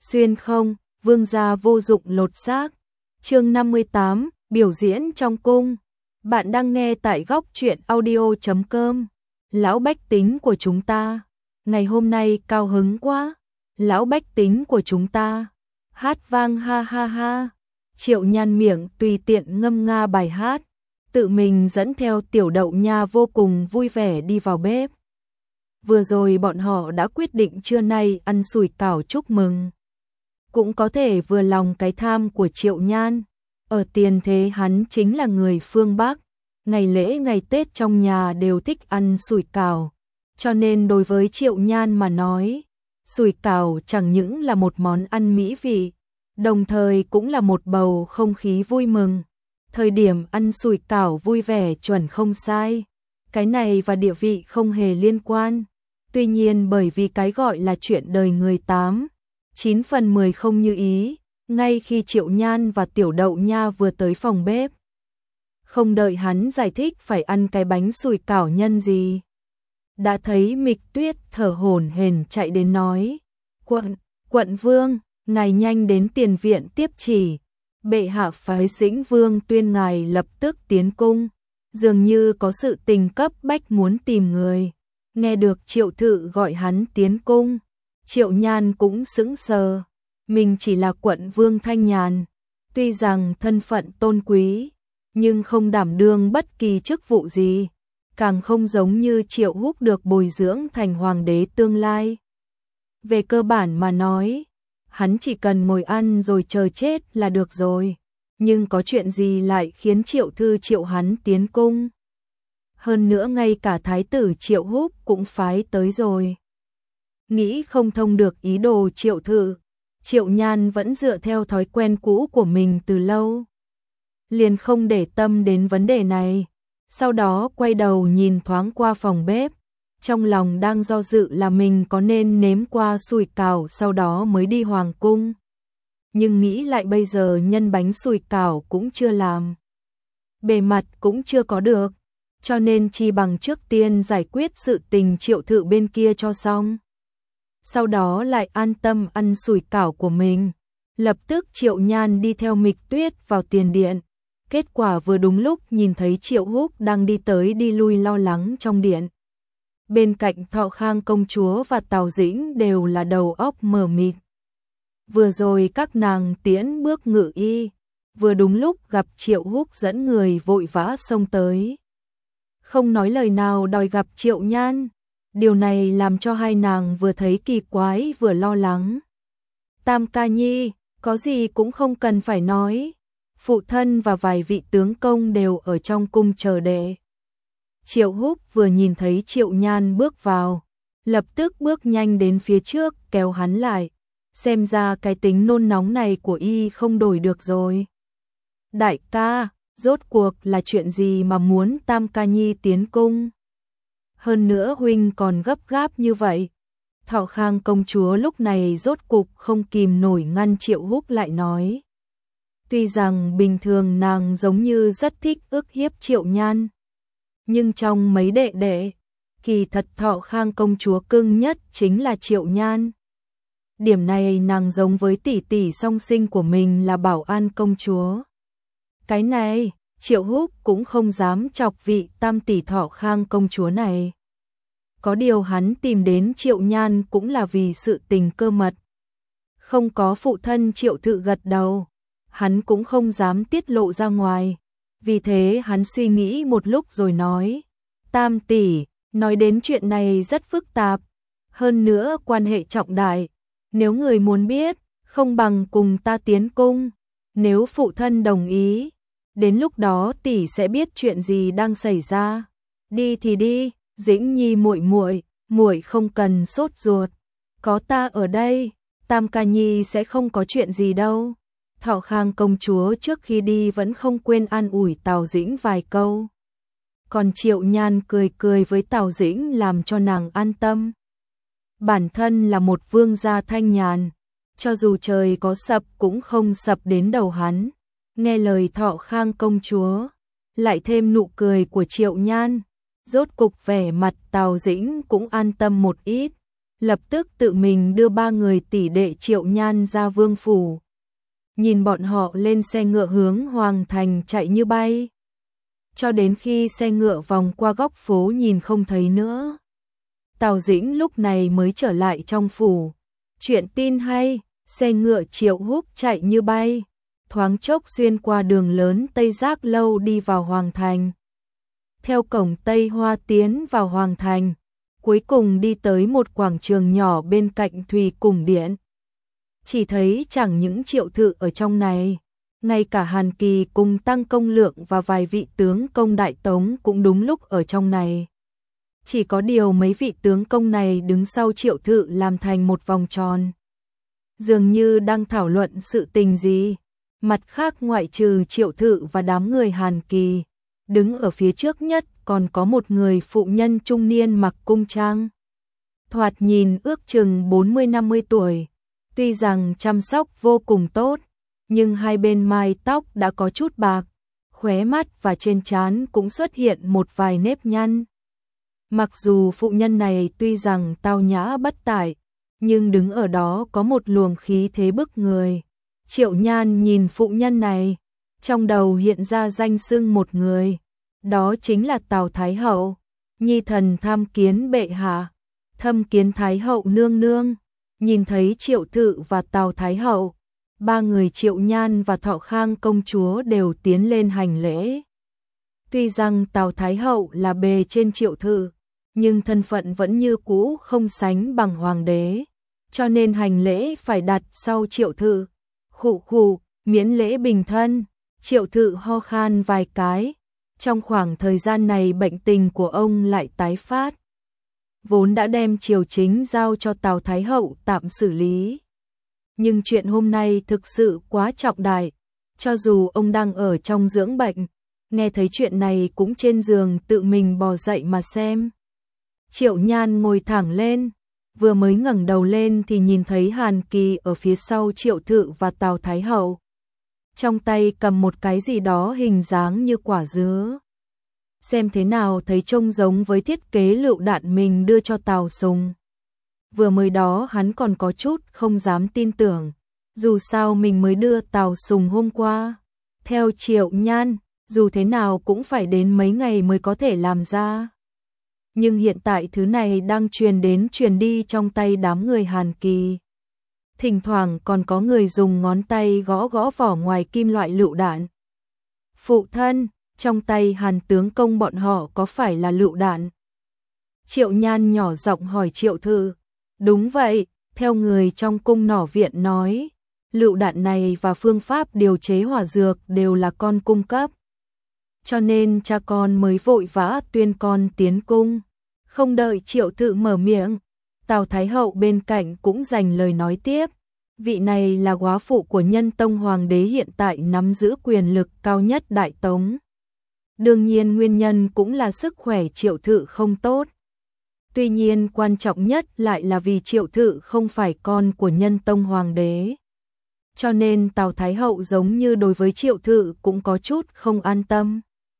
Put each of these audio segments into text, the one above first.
xuyên không, vương gia vô dụng lột xác. Chương 58, biểu diễn trong cung. Bạn đang nghe tại góc truyện audio.com. Lão bách tính của chúng ta, ngày hôm nay cao hứng quá. Lão bách tính của chúng ta, hát vang ha ha ha. Triệu Nhan miệng tùy tiện ngâm nga bài hát, tự mình dẫn theo Tiểu Đậu Nha vô cùng vui vẻ đi vào bếp. Vừa rồi bọn họ đã quyết định trưa nay ăn sủi cảo chúc mừng. Cũng có thể vừa lòng cái tham của Triệu Nhan. Ở tiền thế hắn chính là người phương Bắc, ngày lễ ngày Tết trong nhà đều thích ăn sủi cảo. Cho nên đối với Triệu Nhan mà nói, sủi cảo chẳng những là một món ăn mỹ vị, đồng thời cũng là một bầu không khí vui mừng. Thời điểm ăn sủi cảo vui vẻ chuẩn không sai. Cái này và địa vị không hề liên quan. Tuy nhiên bởi vì cái gọi là chuyện đời người 9 phần 10 không như ý, ngay khi Triệu Nhan và Tiểu Đậu Nha vừa tới phòng bếp, không đợi hắn giải thích phải ăn cái bánh sủi cảo nhân gì, đã thấy Mịch Tuyết thở hổn hển chạy đến nói: Quận vương, ngài nhanh đến tiền viện tiếp chỉ. Bệ hạ phái Dĩnh Vương tuyên ngài lập tức tiến cung, dường như có sự tình cấp bách muốn tìm người. Nghe được Triệu Thự gọi hắn tiến cung, Triệu Nhan cũng sững sờ. Mình chỉ là quận vương Thanh Nhàn, tuy rằng thân phận tôn quý, nhưng không đảm đương bất kỳ chức vụ gì, càng không giống như Triệu Húc được bồi dưỡng thành hoàng đế tương lai. Về cơ bản mà nói, hắn chỉ cần ngồi ăn rồi chờ chết là được rồi, nhưng có chuyện gì lại khiến Triệu Thư triệu hắn tiến cung? Hơn nữa ngay cả thái tử Triệu Húc cũng phái tới rồi. Nghĩ không thông được ý đồ Triệu Thư, Triệu Nhan vẫn dựa theo thói quen cũ của mình từ lâu, liền không để tâm đến vấn đề này. Sau đó quay đầu nhìn thoáng qua phòng bếp, trong lòng đang do dự là mình có nên nếm qua sủi cảo sau đó mới đi hoàng cung. Nhưng nghĩ lại bây giờ nhân bánh sủi cảo cũng chưa làm, bề mặt cũng chưa có được, cho nên chi bằng trước tiên giải quyết sự tình Triệu Thự bên kia cho xong, sau đó lại an tâm ăn sủi cảo của mình. Lập tức Triệu Nhan đi theo Mịch Tuyết vào tiền điện. Kết quả vừa đúng lúc nhìn thấy Triệu Húc đang đi tới đi lui lo lắng trong điện. Bên cạnh Thọ Khang công chúa và Tào Dĩnh đều là đầu óc mờ mịt. Vừa rồi các nàng tiễn bước ngự y, vừa đúng lúc gặp Triệu Húc dẫn người vội vã xông tới, không nói lời nào đòi gặp Triệu Nhan. Điều này làm cho hai nàng vừa thấy kỳ quái vừa lo lắng. Tam ca nhi, có gì cũng không cần phải nói, phụ thân và vài vị tướng công đều ở trong cung chờ đệ. Triệu Húc vừa nhìn thấy Triệu Nhan bước vào, lập tức bước nhanh đến phía trước kéo hắn lại. Xem ra cái tính nôn nóng này của y không đổi được rồi. Đại ca, rốt cuộc là chuyện gì mà muốn Tam ca nhi tiến cung? Hơn nữa huynh còn gấp gáp như vậy. Thọ Khang công chúa lúc này rốt cục không kìm nổi ngăn Triệu Húc lại nói. Tuy rằng bình thường nàng giống như rất thích ức hiếp Triệu Nhan, nhưng trong mấy đệ đệ, kỳ thật Thọ Khang công chúa cưng nhất chính là Triệu Nhan. Điểm này nàng giống với tỷ tỷ song sinh của mình là Bảo An công chúa. Cái này, Triệu Húc cũng không dám chọc vị tam tỷ Thọ Khang công chúa này. Có điều hắn tìm đến Triệu Nhan cũng là vì sự tình cơ mật. Không có phụ thân Triệu Thự gật đầu, hắn cũng không dám tiết lộ ra ngoài. Vì thế hắn suy nghĩ một lúc rồi nói: Tam tỷ, nói đến chuyện này rất phức tạp, hơn nữa quan hệ trọng đại. Nếu người muốn biết, không bằng cùng ta tiến cung. Nếu phụ thân đồng ý, đến lúc đó tỷ sẽ biết chuyện gì đang xảy ra. Đi thì đi, Dĩnh Nhi muội không cần sốt ruột, có ta ở đây, Tam ca nhi sẽ không có chuyện gì đâu. Thọ Khang công chúa trước khi đi vẫn không quên an ủi Tào Dĩnh vài câu. Còn Triệu Nhan cười cười với Tào Dĩnh làm cho nàng an tâm. Bản thân là một vương gia Thanh Nhàn, cho dù trời có sập cũng không sập đến đầu hắn. Nghe lời Thọ Khang công chúa, lại thêm nụ cười của Triệu Nhan, rốt cục vẻ mặt Tào Dĩnh cũng an tâm một ít. lập tức tự mình đưa 3 người tỷ đệ Triệu Nhan ra vương phủ. Nhìn bọn họ lên xe ngựa hướng Hoàng Thành chạy như bay. Cho đến khi xe ngựa vòng qua góc phố nhìn không thấy nữa. Tào Dĩnh lúc này mới trở lại trong phủ. Chuyện tin hay, xe ngựa Triệu Húc chạy như bay. Thoáng chốc xuyên qua đường lớn Tây Giác Lâu đi vào Hoàng Thành. Theo cổng Tây Hoa tiến vào Hoàng Thành. Cuối cùng đi tới một quảng trường nhỏ bên cạnh Thùy Cung Điện. Chỉ thấy chẳng những Triệu Thự ở trong này, ngay cả Hàn Kỳ cùng Tăng Công Lượng và vài vị tướng công Đại Tống cũng đúng lúc ở trong này. Chỉ có điều mấy vị tướng công này đứng sau Triệu Thự làm thành một vòng tròn. Dường như đang thảo luận sự tình gì. Mặt khác ngoại trừ Triệu Thự và đám người Hàn Kỳ, đứng ở phía trước nhất còn có một người phụ nhân trung niên mặc cung trang. Thoạt nhìn ước chừng 40-50 tuổi. Tuy rằng chăm sóc vô cùng tốt, nhưng hai bên mai tóc đã có chút bạc, khóe mắt và trên trán cũng xuất hiện một vài nếp nhăn. Mặc dù phụ nhân này tuy rằng tao nhã bất tải, nhưng đứng ở đó có một luồng khí thế bức người. Triệu Nhan nhìn phụ nhân này, trong đầu hiện ra danh xưng một người, đó chính là Tào Thái Hậu, nhi thần tham kiến bệ hạ, thâm kiến Thái Hậu nương nương. Nhìn thấy Triệu Thự và Tào Thái Hậu, ba người Triệu Nhan và Thọ Khang công chúa đều tiến lên hành lễ. Tuy rằng Tào Thái Hậu là bề trên Triệu Thự, nhưng thân phận vẫn như cũ không sánh bằng hoàng đế, cho nên hành lễ phải đặt sau Triệu Thự. Khụ khụ, miễn lễ bình thân. Triệu Thự ho khan vài cái. Trong khoảng thời gian này bệnh tình của ông lại tái phát. Vốn đã đem triều chính giao cho Tào Thái Hậu tạm xử lý. Nhưng chuyện hôm nay thực sự quá trọng đại. Cho dù ông đang ở trong dưỡng bệnh, nghe thấy chuyện này cũng trên giường tự mình bò dậy mà xem. Triệu Nhan ngồi thẳng lên, vừa mới ngẩng đầu lên thì nhìn thấy Hàn Kỳ ở phía sau Triệu Thự và Tào Thái Hậu. Trong tay cầm một cái gì đó hình dáng như quả dứa. Xem thế nào thấy trông giống với thiết kế lựu đạn mình đưa cho Tào Sùng. Vừa mới đó hắn còn có chút không dám tin tưởng, dù sao mình mới đưa Tào Sùng hôm qua. Theo Triệu Nhan, dù thế nào cũng phải đến mấy ngày mới có thể làm ra. Nhưng hiện tại thứ này đang truyền đến truyền đi trong tay đám người Hàn Kỳ. Thỉnh thoảng còn có người dùng ngón tay gõ gõ vỏ ngoài kim loại lựu đạn. Phụ thân, trong tay Hàn tướng công bọn họ có phải là lựu đạn? Triệu Nhan nhỏ giọng hỏi Triệu Thự. Đúng vậy, theo người trong cung nỏ viện nói, lựu đạn này và phương pháp điều chế hỏa dược đều là con cung cấp. Cho nên cha con mới vội vã tuyên con tiến cung. Không đợi Triệu Thự mở miệng, Tào Thái Hậu bên cạnh cũng dành lời nói tiếp. Vị này là góa phụ của Nhân Tông Hoàng đế hiện tại nắm giữ quyền lực cao nhất Đại Tống. Đương nhiên nguyên nhân cũng là sức khỏe Triệu Thự không tốt. Tuy nhiên quan trọng nhất lại là vì Triệu Thự không phải con của Nhân Tông Hoàng đế. Cho nên Tào Thái Hậu giống như đối với Triệu Thự cũng có chút không an tâm.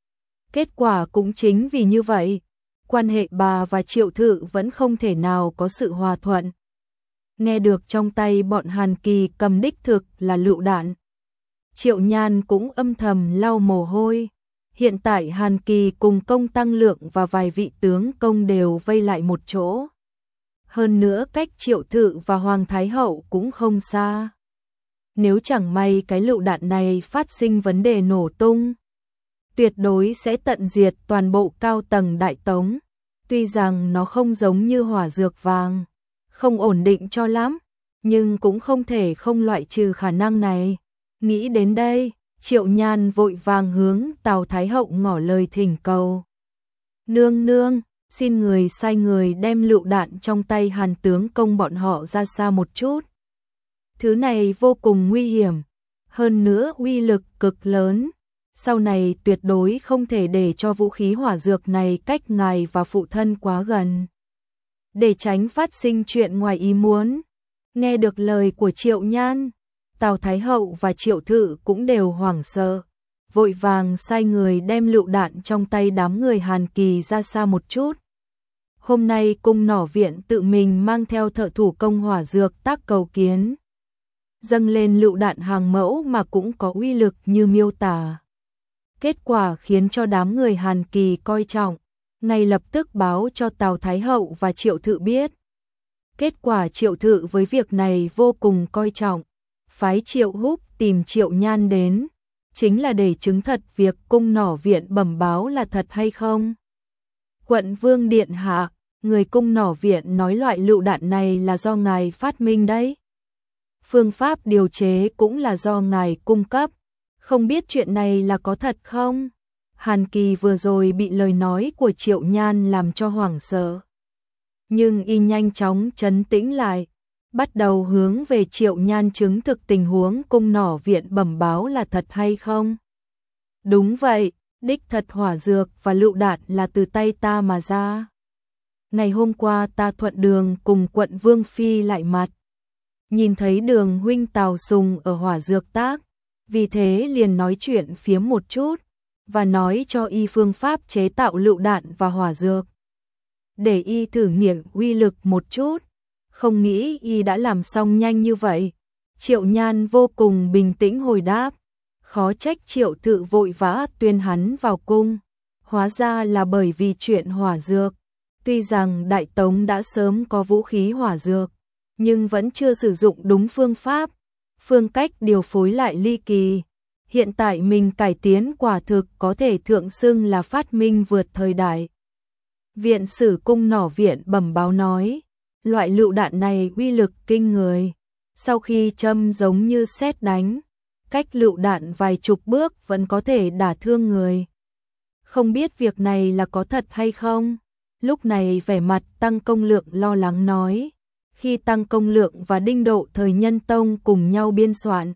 Kết quả cũng chính vì như vậy, quan hệ bà và Triệu Thự vẫn không thể nào có sự hòa thuận. Nghe được trong tay bọn Hàn Kỳ cầm đích thực là lựu đạn. Triệu Nhan cũng âm thầm lau mồ hôi. Hiện tại Hàn Kỳ cùng Công Tăng Lượng và vài vị tướng công đều vây lại một chỗ. Hơn nữa cách Triệu Thự và Hoàng Thái Hậu cũng không xa. Nếu chẳng may cái lựu đạn này phát sinh vấn đề nổ tung, tuyệt đối sẽ tận diệt toàn bộ cao tầng Đại Tống. Tuy rằng nó không giống như hỏa dược vàng, không ổn định cho lắm, nhưng cũng không thể không loại trừ khả năng này. Nghĩ đến đây, Triệu Nhan vội vàng hướng Tào Thái Hậu ngỏ lời thỉnh cầu. Nương nương, xin người sai người đem lựu đạn trong tay Hàn tướng công bọn họ ra xa một chút. Thứ này vô cùng nguy hiểm, hơn nữa uy lực cực lớn. Sau này tuyệt đối không thể để cho vũ khí hỏa dược này cách ngài và phụ thân quá gần. Để tránh phát sinh chuyện ngoài ý muốn. Nghe được lời của Triệu Nhan, Tào Thái Hậu và Triệu Thự cũng đều hoảng sợ, vội vàng sai người đem lựu đạn trong tay đám người Hàn Kỳ ra xa một chút. Hôm nay cung nỏ viện tự mình mang theo thợ thủ công hỏa dược tác cầu kiến. Dâng lên lựu đạn hàng mẫu mà cũng có uy lực như miêu tả. Kết quả khiến cho đám người Hàn Kỳ coi trọng, ngay lập tức báo cho Tào Thái Hậu và Triệu Thự biết. Kết quả Triệu Thự với việc này vô cùng coi trọng, phái Triệu Húc tìm Triệu Nhan đến, chính là để chứng thật việc cung nỏ viện bẩm báo là thật hay không. Quận Vương điện hạ, người cung nỏ viện nói loại lựu đạn này là do ngài phát minh đấy. Phương pháp điều chế cũng là do ngài cung cấp, không biết chuyện này là có thật không? Hàn Kỳ vừa rồi bị lời nói của Triệu Nhan làm cho hoảng sợ. Nhưng y nhanh chóng trấn tĩnh lại, bắt đầu hướng về Triệu Nhan chứng thực tình huống cung nỏ viện bẩm báo là thật hay không. Đúng vậy, đích thật hỏa dược và lựu đạn là từ tay ta mà ra. Ngày hôm qua ta thuận đường cùng quận Vương Phi lại mặt. Nhìn thấy Đường huynh Tào Sùng ở hỏa dược tác, vì thế liền nói chuyện phiếm một chút, và nói cho y phương pháp chế tạo lựu đạn và hỏa dược. Để y thử nghiệm uy lực một chút, không nghĩ y đã làm xong nhanh như vậy. Triệu Nhan vô cùng bình tĩnh hồi đáp, khó trách Triệu Thự vội vã tuyên hắn vào cung, hóa ra là bởi vì chuyện hỏa dược. Tuy rằng Đại Tống đã sớm có vũ khí hỏa dược, nhưng vẫn chưa sử dụng đúng phương pháp, phương cách điều phối lại ly kỳ. Hiện tại mình cải tiến quả thực có thể thượng xưng là phát minh vượt thời đại. Viện sử cung nỏ viện bẩm báo nói, loại lựu đạn này uy lực kinh người, sau khi châm giống như sét đánh, cách lựu đạn vài chục bước vẫn có thể đả thương người. Không biết việc này là có thật hay không? Lúc này vẻ mặt Tăng Công Lượng lo lắng nói, khi Tăng Công Lượng và Đinh Độ thời Nhân Tông cùng nhau biên soạn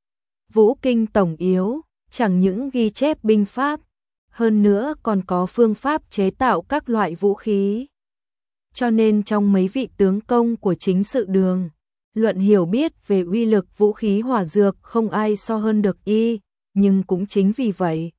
Vũ Kinh Tổng Yếu, chẳng những ghi chép binh pháp, hơn nữa còn có phương pháp chế tạo các loại vũ khí. Cho nên trong mấy vị tướng công của chính sự đường, luận hiểu biết về uy lực vũ khí hỏa dược không ai so hơn được y, nhưng cũng chính vì vậy,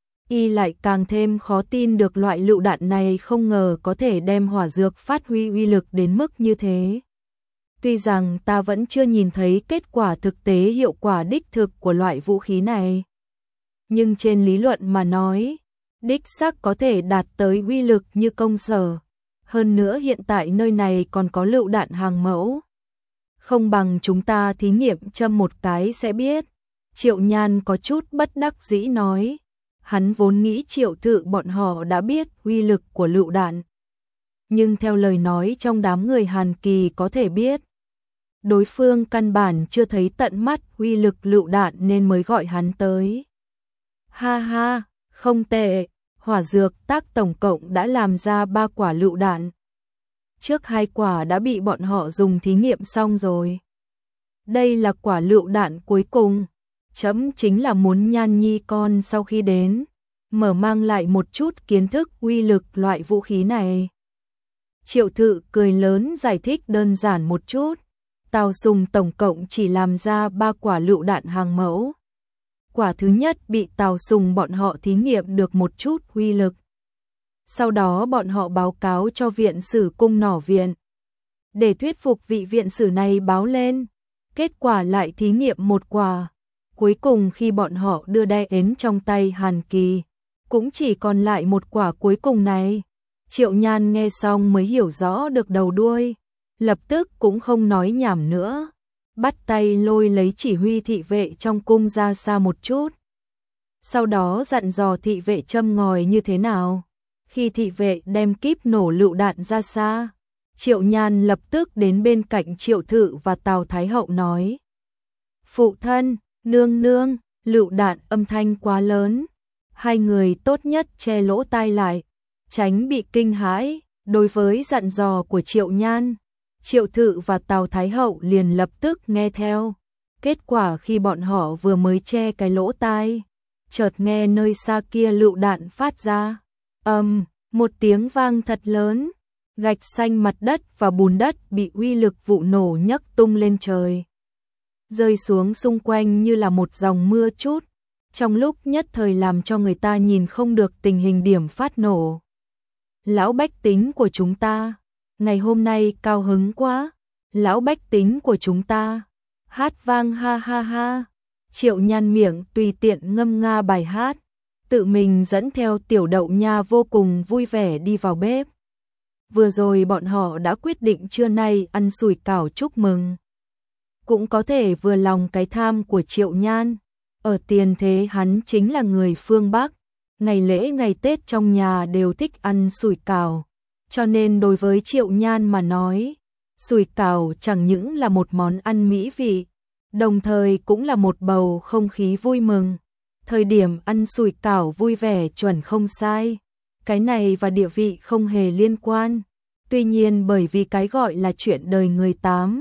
y lại càng thêm khó tin được loại lựu đạn này không ngờ có thể đem hỏa dược phát huy uy lực đến mức như thế. Tuy rằng ta vẫn chưa nhìn thấy kết quả thực tế hiệu quả đích thực của loại vũ khí này, nhưng trên lý luận mà nói, đích xác có thể đạt tới uy lực như công sở. Hơn nữa hiện tại nơi này còn có lựu đạn hàng mẫu. Không bằng chúng ta thí nghiệm châm một cái sẽ biết. Triệu Nhan có chút bất đắc dĩ nói. Hắn vốn nghĩ Triệu Thự bọn họ đã biết uy lực của lựu đạn. Nhưng theo lời nói trong đám người Hàn Kỳ có thể biết, đối phương căn bản chưa thấy tận mắt uy lực lựu đạn nên mới gọi hắn tới. Ha ha, không tệ, hỏa dược tác tổng cộng đã làm ra 3 quả lựu đạn. Trước 2 quả đã bị bọn họ dùng thí nghiệm xong rồi. Đây là quả lựu đạn cuối cùng. Chấm chính là muốn Nhan Nhi con sau khi đến, mở mang lại một chút kiến thức uy lực loại vũ khí này. Triệu Thự cười lớn giải thích đơn giản một chút. Tào Sùng tổng cộng chỉ làm ra 3 quả lựu đạn hàng mẫu. Quả thứ nhất bị Tào Sùng bọn họ thí nghiệm được một chút uy lực. Sau đó bọn họ báo cáo cho viện sử cung nỏ viện. Để thuyết phục vị viện sử này báo lên, kết quả lại thí nghiệm một quả. Cuối cùng khi bọn họ đưa đe ến trong tay Hàn Kỳ, cũng chỉ còn lại một quả cuối cùng này. Triệu Nhan nghe xong mới hiểu rõ được đầu đuôi, lập tức cũng không nói nhảm nữa, bắt tay lôi lấy chỉ huy thị vệ trong cung ra xa một chút. Sau đó dặn dò thị vệ châm ngòi như thế nào. Khi thị vệ đem kíp nổ lựu đạn ra xa, Triệu Nhan lập tức đến bên cạnh Triệu Thự và Tào Thái Hậu nói. Phụ thân, nương nương, lựu đạn âm thanh quá lớn. Hai người tốt nhất che lỗ tai lại, tránh bị kinh hãi. Đối với dặn dò của Triệu Nhan, Triệu Thự và Tào Thái Hậu liền lập tức nghe theo. Kết quả khi bọn họ vừa mới che cái lỗ tai, chợt nghe nơi xa kia lựu đạn phát ra. Một tiếng vang thật lớn, gạch xanh mặt đất và bùn đất bị uy lực vụ nổ nhấc tung lên trời, rơi xuống xung quanh như là một dòng mưa chút, trong lúc nhất thời làm cho người ta nhìn không được tình hình điểm phát nổ. lão bách tính của chúng ta, ngày hôm nay cao hứng quá, lão bách tính của chúng ta, hát vang ha ha ha. Triệu Nhan miệng tùy tiện ngâm nga bài hát, tự mình dẫn theo Tiểu Đậu Nha vô cùng vui vẻ đi vào bếp. Vừa rồi bọn họ đã quyết định trưa nay ăn sủi cảo chúc mừng. Cũng có thể vừa lòng cái tham của Triệu Nhan, ở tiền thế hắn chính là người phương Bắc, ngày lễ ngày Tết trong nhà đều thích ăn sủi cảo, cho nên đối với Triệu Nhan mà nói, sủi cảo chẳng những là một món ăn mỹ vị, đồng thời cũng là một bầu không khí vui mừng. Thời điểm ăn sủi cảo vui vẻ chuẩn không sai, cái này và địa vị không hề liên quan. Tuy nhiên bởi vì cái gọi là chuyện đời người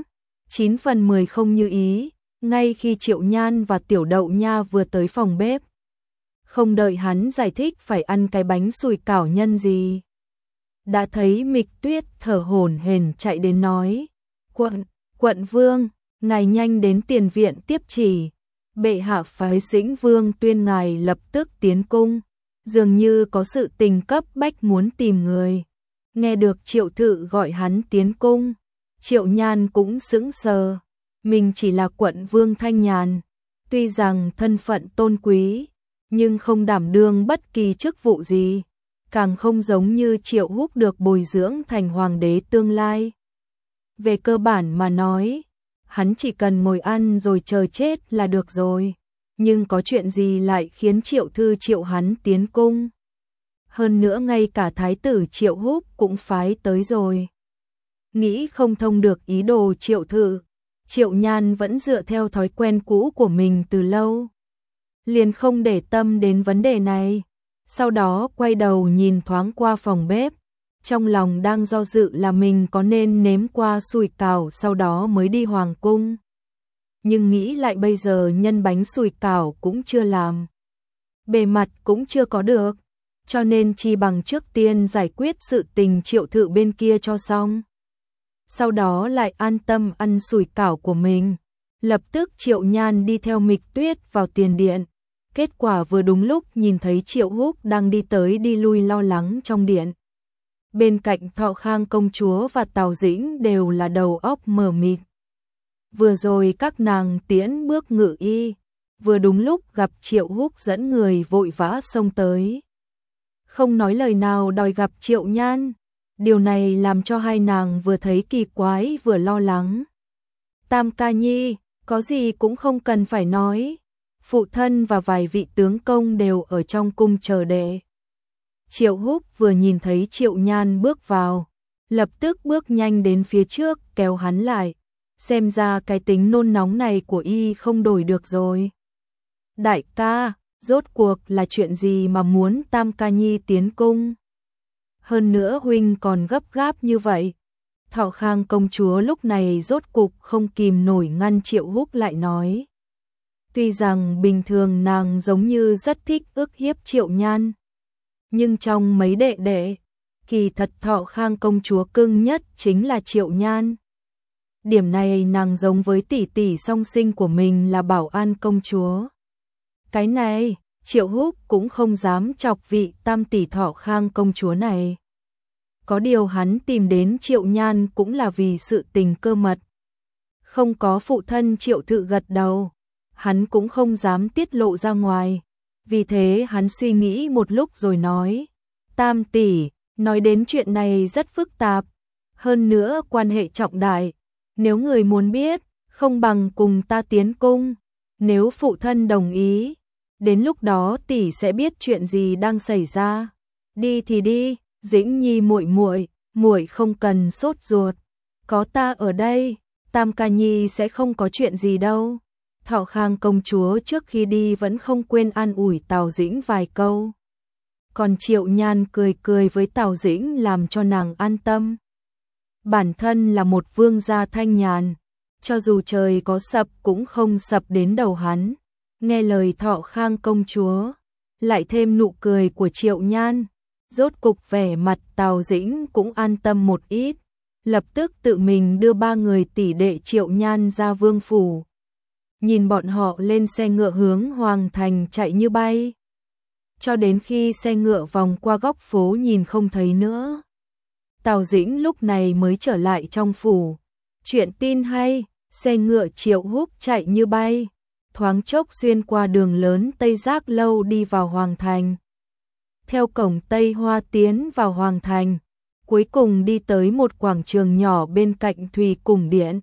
9 phần 10 không như ý, ngay khi Triệu Nhan và Tiểu Đậu Nha vừa tới phòng bếp, không đợi hắn giải thích phải ăn cái bánh sủi cảo nhân gì, đã thấy Mịch Tuyết thở hổn hển chạy đến nói: Quận vương, ngài nhanh đến tiền viện tiếp chỉ, bệ hạ phái Dĩnh Vương tuyên ngài lập tức tiến cung, dường như có sự tình cấp bách muốn tìm người. Nghe được Triệu Thự gọi hắn tiến cung, Triệu Nhan cũng sững sờ, mình chỉ là quận vương thanh nhàn, tuy rằng thân phận tôn quý, nhưng không đảm đương bất kỳ chức vụ gì, càng không giống như Triệu Húc được bồi dưỡng thành hoàng đế tương lai. Về cơ bản mà nói, hắn chỉ cần ngồi ăn rồi chờ chết là được rồi, nhưng có chuyện gì lại khiến Triệu Thư triệu hắn tiến cung? Hơn nữa ngay cả thái tử Triệu Húc cũng phái tới rồi. Nghĩ không thông được ý đồ Triệu Thư, Triệu Nhan vẫn dựa theo thói quen cũ của mình từ lâu, liền không để tâm đến vấn đề này. Sau đó quay đầu nhìn thoáng qua phòng bếp, trong lòng đang do dự là mình có nên nếm qua sủi cảo sau đó mới đi hoàng cung. Nhưng nghĩ lại bây giờ nhân bánh sủi cảo cũng chưa làm, bề mặt cũng chưa có được, cho nên chi bằng trước tiên giải quyết sự tình Triệu Thự bên kia cho xong, sau đó lại an tâm ăn sủi cảo của mình. Lập tức Triệu Nhan đi theo Mịch Tuyết vào tiền điện, kết quả vừa đúng lúc nhìn thấy Triệu Húc đang đi tới đi lui lo lắng trong điện. Bên cạnh Thọ Khang công chúa và Tào Dĩnh đều là đầu óc mờ mịt. Vừa rồi các nàng tiễn bước ngự y, vừa đúng lúc gặp Triệu Húc dẫn người vội vã xông tới, không nói lời nào đòi gặp Triệu Nhan. Điều này làm cho hai nàng vừa thấy kỳ quái vừa lo lắng. Tam ca nhi, có gì cũng không cần phải nói, phụ thân và vài vị tướng công đều ở trong cung chờ đệ. Triệu Húc vừa nhìn thấy Triệu Nhan bước vào, lập tức bước nhanh đến phía trước kéo hắn lại, xem ra cái tính nôn nóng này của y không đổi được rồi. Đại ca, rốt cuộc là chuyện gì mà muốn Tam ca nhi tiến cung? Hơn nữa huynh còn gấp gáp như vậy. Thọ Khang công chúa lúc này rốt cục không kìm nổi ngăn Triệu Húc lại nói. Tuy rằng bình thường nàng giống như rất thích ức hiếp Triệu Nhan, nhưng trong mấy đệ đệ, kỳ thật Thọ Khang công chúa cưng nhất chính là Triệu Nhan. Điểm này nàng giống với tỷ tỷ song sinh của mình là Bảo An công chúa. Cái này, Triệu Húc cũng không dám chọc vị tam tỷ Thọ Khang công chúa này. Có điều hắn tìm đến Triệu Nhan cũng là vì sự tình cơ mật. Không có phụ thân Triệu Thự gật đầu, hắn cũng không dám tiết lộ ra ngoài. Vì thế hắn suy nghĩ một lúc rồi nói, Tam tỷ, nói đến chuyện này rất phức tạp, hơn nữa quan hệ trọng đại. Nếu người muốn biết, không bằng cùng ta tiến cung. Nếu phụ thân đồng ý, đến lúc đó tỷ sẽ biết chuyện gì đang xảy ra. Đi thì đi, Dĩnh Nhi muội không cần sốt ruột, có ta ở đây, Tam ca nhi sẽ không có chuyện gì đâu. Thọ Khang công chúa trước khi đi vẫn không quên an ủi Tào Dĩnh vài câu. Còn Triệu Nhan cười cười với Tào Dĩnh làm cho nàng an tâm. Bản thân là một vương gia thanh nhàn, cho dù trời có sập cũng không sập đến đầu hắn. Nghe lời Thọ Khang công chúa, lại thêm nụ cười của Triệu Nhan, rốt cục vẻ mặt Tào Dĩnh cũng an tâm một ít, lập tức tự mình đưa ba người tỷ đệ Triệu Nhan ra vương phủ. Nhìn bọn họ lên xe ngựa hướng hoàng thành chạy như bay. cho đến khi xe ngựa vòng qua góc phố nhìn không thấy nữa. Tào Dĩnh lúc này mới trở lại trong phủ. Chuyện tin hay, xe ngựa Triệu Húc chạy như bay, thoáng chốc xuyên qua đường lớn Tây Giác Lâu đi vào Hoàng Thành. Theo cổng Tây Hoa tiến vào Hoàng Thành, cuối cùng đi tới một quảng trường nhỏ bên cạnh Thùy Cung Điện.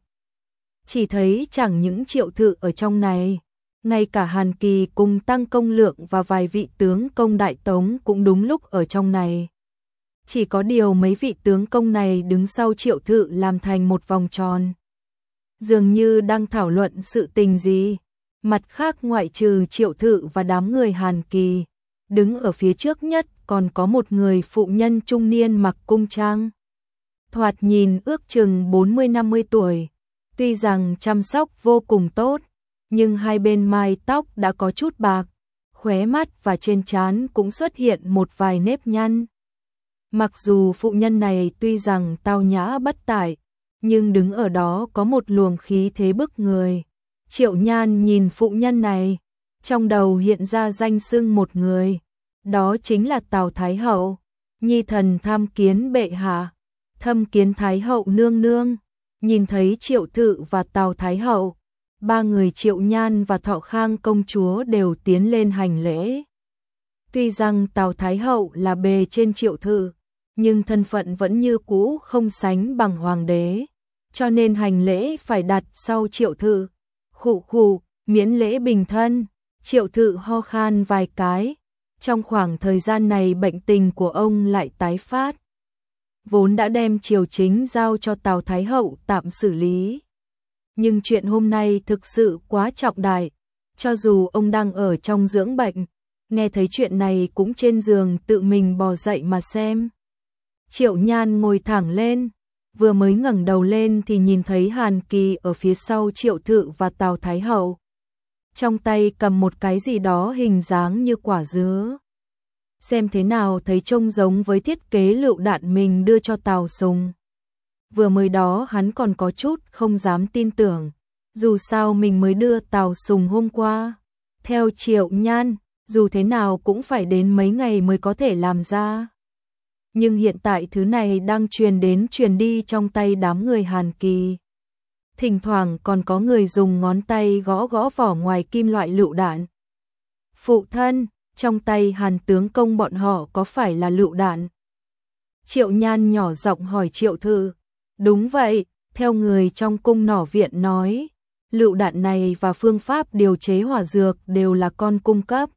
Chỉ thấy chẳng những Triệu Thự ở trong này, ngay cả Hàn Kỳ cùng Tăng Công Lượng và vài vị tướng công Đại Tống cũng đúng lúc ở trong này. Chỉ có điều mấy vị tướng công này đứng sau Triệu Thự làm thành một vòng tròn, dường như đang thảo luận sự tình gì. Mặt khác ngoại trừ Triệu Thự và đám người Hàn Kỳ, đứng ở phía trước nhất còn có một người phụ nhân trung niên mặc cung trang. Thoạt nhìn ước chừng 40-50 tuổi, tuy rằng chăm sóc vô cùng tốt, nhưng hai bên mai tóc đã có chút bạc, khóe mắt và trên trán cũng xuất hiện một vài nếp nhăn. Mặc dù phụ nhân này tuy rằng tao nhã bất tải, nhưng đứng ở đó có một luồng khí thế bức người. Triệu Nhan nhìn phụ nhân này, trong đầu hiện ra danh xưng một người, đó chính là Tào Thái Hậu, nhi thần tham kiến bệ hạ, thâm kiến Thái Hậu nương nương. Nhìn thấy Triệu Thự và Tào Thái Hậu, ba người Triệu Nhan và Thọ Khang công chúa đều tiến lên hành lễ. Tuy rằng Tào Thái Hậu là bề trên Triệu Thự, nhưng thân phận vẫn như cũ không sánh bằng hoàng đế, cho nên hành lễ phải đặt sau Triệu Thự. Khụ khụ, miễn lễ bình thân. Triệu Thự ho khan vài cái. Trong khoảng thời gian này bệnh tình của ông lại tái phát. Vốn đã đem triều chính giao cho Tào Thái Hậu tạm xử lý, nhưng chuyện hôm nay thực sự quá trọng đại, cho dù ông đang ở trong dưỡng bệnh, nghe thấy chuyện này cũng trên giường tự mình bò dậy mà xem. Triệu Nhan ngồi thẳng lên, vừa mới ngẩng đầu lên thì nhìn thấy Hàn Kỳ ở phía sau Triệu Thự và Tào Thái Hậu, trong tay cầm một cái gì đó hình dáng như quả dứa. Xem thế nào thấy trông giống với thiết kế lựu đạn mình đưa cho Tào Sùng. Vừa mới đó hắn còn có chút không dám tin tưởng, dù sao mình mới đưa Tào Sùng hôm qua. Theo Triệu Nhan, dù thế nào cũng phải đến mấy ngày mới có thể làm ra. Nhưng hiện tại thứ này đang truyền đến truyền đi trong tay đám người Hàn Kỳ. Thỉnh thoảng còn có người dùng ngón tay gõ gõ vỏ ngoài kim loại lựu đạn. Phụ thân, trong tay Hàn tướng công bọn họ có phải là lựu đạn? Triệu Nhan nhỏ giọng hỏi Triệu Thự. Đúng vậy, theo người trong cung nỏ viện nói, lựu đạn này và phương pháp điều chế hỏa dược đều là con cung cấp.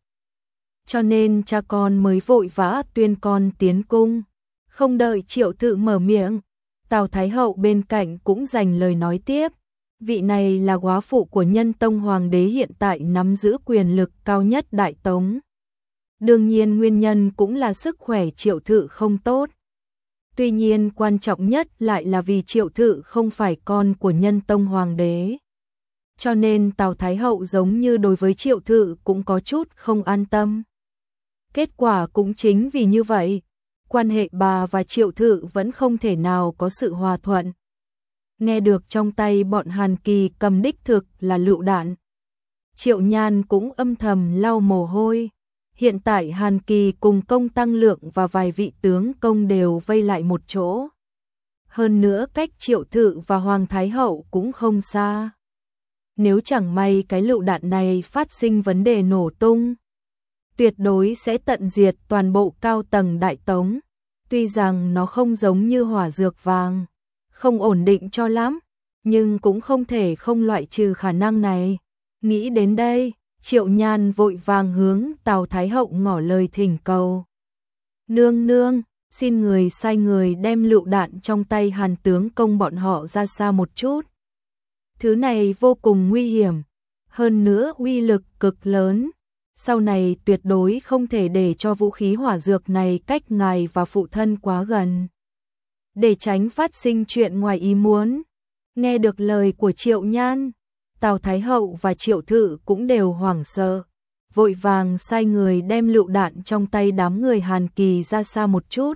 Cho nên cha con mới vội vã tuyên con tiến cung. Không đợi Triệu Thự mở miệng, Tào Thái Hậu bên cạnh cũng dành lời nói tiếp. Vị này là góa phụ của Nhân Tông Hoàng đế hiện tại nắm giữ quyền lực cao nhất Đại Tống. Đương nhiên nguyên nhân cũng là sức khỏe Triệu Thự không tốt. Tuy nhiên quan trọng nhất lại là vì Triệu Thự không phải con của Nhân Tông Hoàng đế. Cho nên Tào Thái Hậu giống như đối với Triệu Thự cũng có chút không an tâm. Kết quả cũng chính vì như vậy, quan hệ bà và Triệu Thự vẫn không thể nào có sự hòa thuận. Nghe được trong tay bọn Hàn Kỳ cầm đích thực là lựu đạn, Triệu Nhan cũng âm thầm lau mồ hôi. Hiện tại Hàn Kỳ cùng Công Tăng Lượng và vài vị tướng công đều vây lại một chỗ. Hơn nữa cách Triệu Thự và Hoàng Thái Hậu cũng không xa. Nếu chẳng may cái lựu đạn này phát sinh vấn đề nổ tung, tuyệt đối sẽ tận diệt toàn bộ cao tầng Đại Tống. Tuy rằng nó không giống như hỏa dược vàng, không ổn định cho lắm, nhưng cũng không thể không loại trừ khả năng này. Nghĩ đến đây, Triệu Nhan vội vàng hướng Tào Thái Hậu ngỏ lời thỉnh cầu. Nương nương, xin người sai người đem lựu đạn trong tay Hàn tướng công bọn họ ra xa một chút. Thứ này vô cùng nguy hiểm, hơn nữa uy lực cực lớn. Sau này tuyệt đối không thể để cho vũ khí hỏa dược này cách ngài và phụ thân quá gần, để tránh phát sinh chuyện ngoài ý muốn. Nghe được lời của Triệu Nhan, Tào Thái Hậu và Triệu Thự cũng đều hoảng sợ, vội vàng sai người đem lựu đạn trong tay đám người Hàn Kỳ ra xa một chút.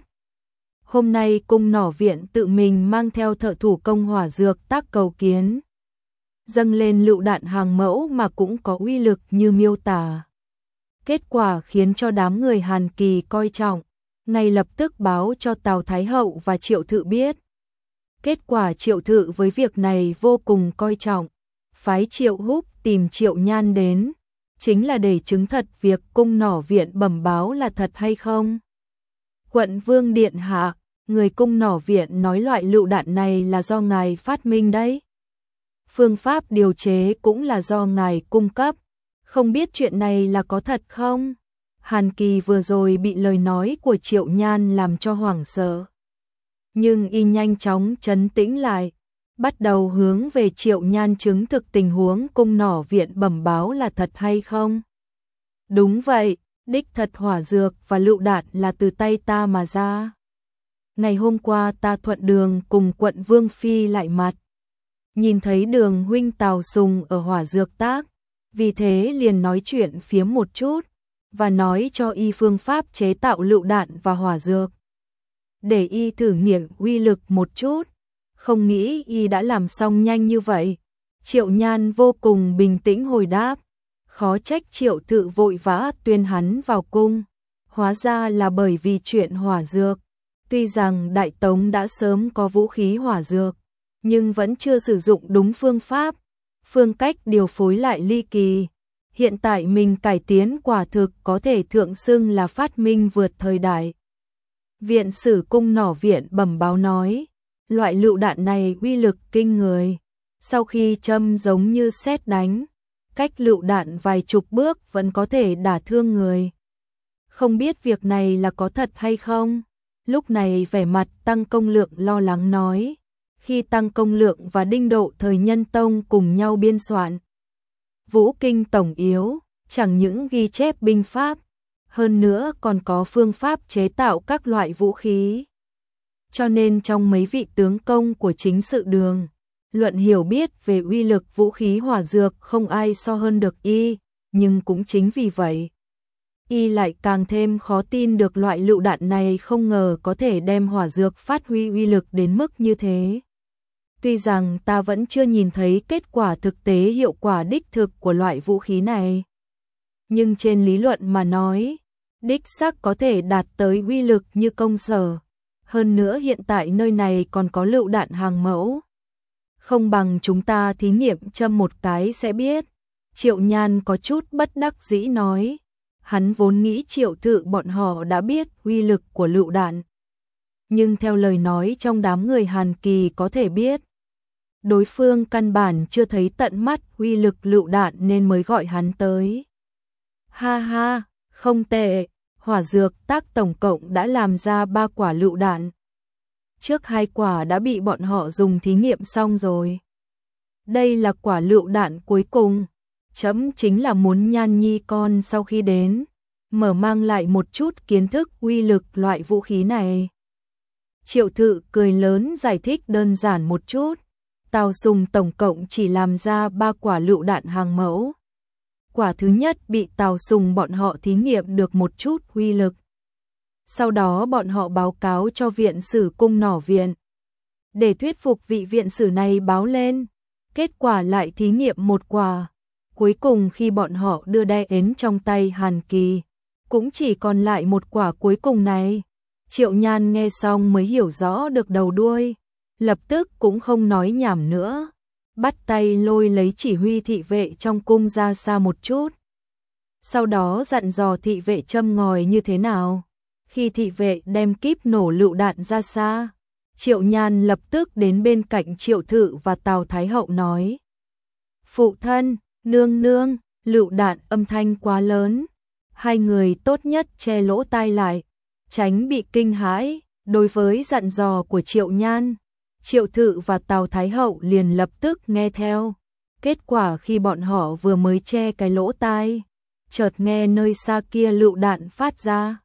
Hôm nay cung nỏ viện tự mình mang theo thợ thủ công hỏa dược tác cầu kiến, dâng lên lựu đạn hàng mẫu mà cũng có uy lực như miêu tả. Kết quả khiến cho đám người Hàn Kỳ coi trọng, ngay lập tức báo cho Tào Thái Hậu và Triệu Thự biết. Kết quả Triệu Thự với việc này vô cùng coi trọng, phái Triệu Húc tìm Triệu Nhan đến, chính là để chứng thật việc cung nỏ viện bẩm báo là thật hay không. Quận Vương điện hạ, người cung nỏ viện nói loại lựu đạn này là do ngài phát minh đấy. Phương pháp điều chế cũng là do ngài cung cấp, không biết chuyện này là có thật không? Hàn Kỳ vừa rồi bị lời nói của Triệu Nhan làm cho hoảng sợ. Nhưng y nhanh chóng trấn tĩnh lại, bắt đầu hướng về Triệu Nhan chứng thực tình huống cung nỏ viện bẩm báo là thật hay không. Đúng vậy, đích thật hỏa dược và lựu đạn là từ tay ta mà ra. Ngày hôm qua ta thuận đường cùng quận Vương Phi lại mặt. Nhìn thấy Đường huynh Tào Sùng ở hỏa dược tác, vì thế liền nói chuyện phiếm một chút, và nói cho y phương pháp chế tạo lựu đạn và hỏa dược. Để y thử nghiệm uy lực một chút, không nghĩ y đã làm xong nhanh như vậy. Triệu Nhan vô cùng bình tĩnh hồi đáp, khó trách Triệu Thự vội vã tuyên hắn vào cung, hóa ra là bởi vì chuyện hỏa dược. Tuy rằng Đại Tống đã sớm có vũ khí hỏa dược, nhưng vẫn chưa sử dụng đúng phương pháp, phương cách điều phối lại ly kỳ. Hiện tại mình cải tiến quả thực có thể thượng xưng là phát minh vượt thời đại. Viện sử cung nỏ viện bẩm báo nói, loại lựu đạn này uy lực kinh người, sau khi châm giống như sét đánh, cách lựu đạn vài chục bước vẫn có thể đả thương người. Không biết việc này là có thật hay không? Lúc này vẻ mặt Tăng Công Lượng lo lắng nói, khi Tăng Công Lượng và Đinh Độ thời Nhân Tông cùng nhau biên soạn Vũ Kinh Tổng Yếu, chẳng những ghi chép binh pháp, hơn nữa còn có phương pháp chế tạo các loại vũ khí. Cho nên trong mấy vị tướng công của chính sự đường, luận hiểu biết về uy lực vũ khí hỏa dược không ai so hơn được y, nhưng cũng chính vì vậy, y lại càng thêm khó tin được loại lựu đạn này không ngờ có thể đem hỏa dược phát huy uy lực đến mức như thế. Tuy rằng ta vẫn chưa nhìn thấy kết quả thực tế hiệu quả đích thực của loại vũ khí này, nhưng trên lý luận mà nói, đích xác có thể đạt tới uy lực như công sở. Hơn nữa hiện tại nơi này còn có lựu đạn hàng mẫu. Không bằng chúng ta thí nghiệm châm một cái sẽ biết. Triệu Nhan có chút bất đắc dĩ nói. Hắn vốn nghĩ Triệu Thự bọn họ đã biết uy lực của lựu đạn. Nhưng theo lời nói trong đám người Hàn Kỳ có thể biết, đối phương căn bản chưa thấy tận mắt uy lực lựu đạn nên mới gọi hắn tới. Ha ha, không tệ, hỏa dược tác tổng cộng đã làm ra 3 quả lựu đạn. Trước 2 quả đã bị bọn họ dùng thí nghiệm xong rồi. Đây là quả lựu đạn cuối cùng. Chấm chính là muốn Nhan Nhi con sau khi đến, mở mang lại một chút kiến thức uy lực loại vũ khí này. Triệu Thự cười lớn giải thích đơn giản một chút. Tào Sùng tổng cộng chỉ làm ra 3 quả lựu đạn hàng mẫu. Quả thứ nhất bị Tào Sùng bọn họ thí nghiệm được một chút uy lực. Sau đó bọn họ báo cáo cho viện sử cung nỏ viện. Để thuyết phục vị viện sử này báo lên, kết quả lại thí nghiệm một quả. Cuối cùng khi bọn họ đưa đe ến trong tay Hàn Kỳ, cũng chỉ còn lại một quả cuối cùng này. Triệu Nhan nghe xong mới hiểu rõ được đầu đuôi, lập tức cũng không nói nhảm nữa, bắt tay lôi lấy chỉ huy thị vệ trong cung ra xa một chút. Sau đó dặn dò thị vệ châm ngòi như thế nào. Khi thị vệ đem kíp nổ lựu đạn ra xa, Triệu Nhan lập tức đến bên cạnh Triệu Thự và Tào Thái Hậu nói: Phụ thân, nương nương, lựu đạn âm thanh quá lớn, hai người tốt nhất che lỗ tai lại, tránh bị kinh hãi. Đối với dặn dò của Triệu Nhan, Triệu Thự và Tào Thái Hậu liền lập tức nghe theo. Kết quả khi bọn họ vừa mới che cái lỗ tai, chợt nghe nơi xa kia lựu đạn phát ra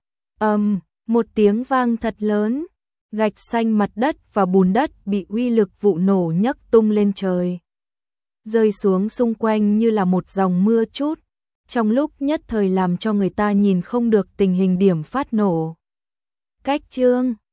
một tiếng vang thật lớn, gạch xanh mặt đất và bùn đất bị uy lực vụ nổ nhấc tung lên trời, rơi xuống xung quanh như là một dòng mưa chút, trong lúc nhất thời làm cho người ta nhìn không được tình hình điểm phát nổ. Cách chương